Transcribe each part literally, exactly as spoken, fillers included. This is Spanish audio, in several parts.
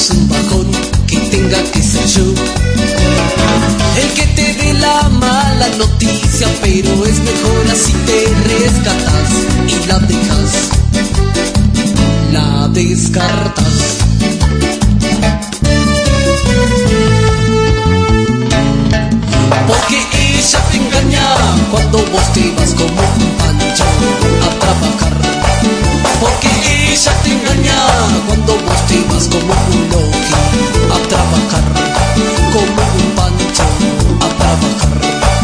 es un bajón que tenga que ser yo el que te dé la mala noticia, pero es mejor así te rescatas y la dejas, la descartas. Porque ella te engaña cuando vos te vas como un pancho a trabajar. Porque ella te engaña cuando vos te vas como un loqui a trabajar, como un pancho a trabajar.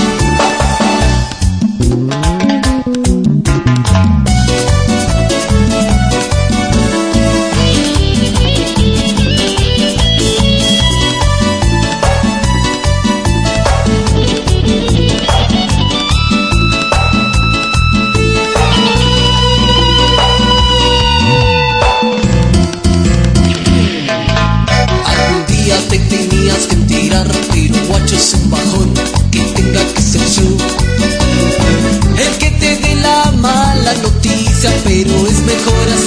Te tenías que tirar, pero guacho es un bajón que tenga que ser yo el que te dé la mala noticia, pero es mejor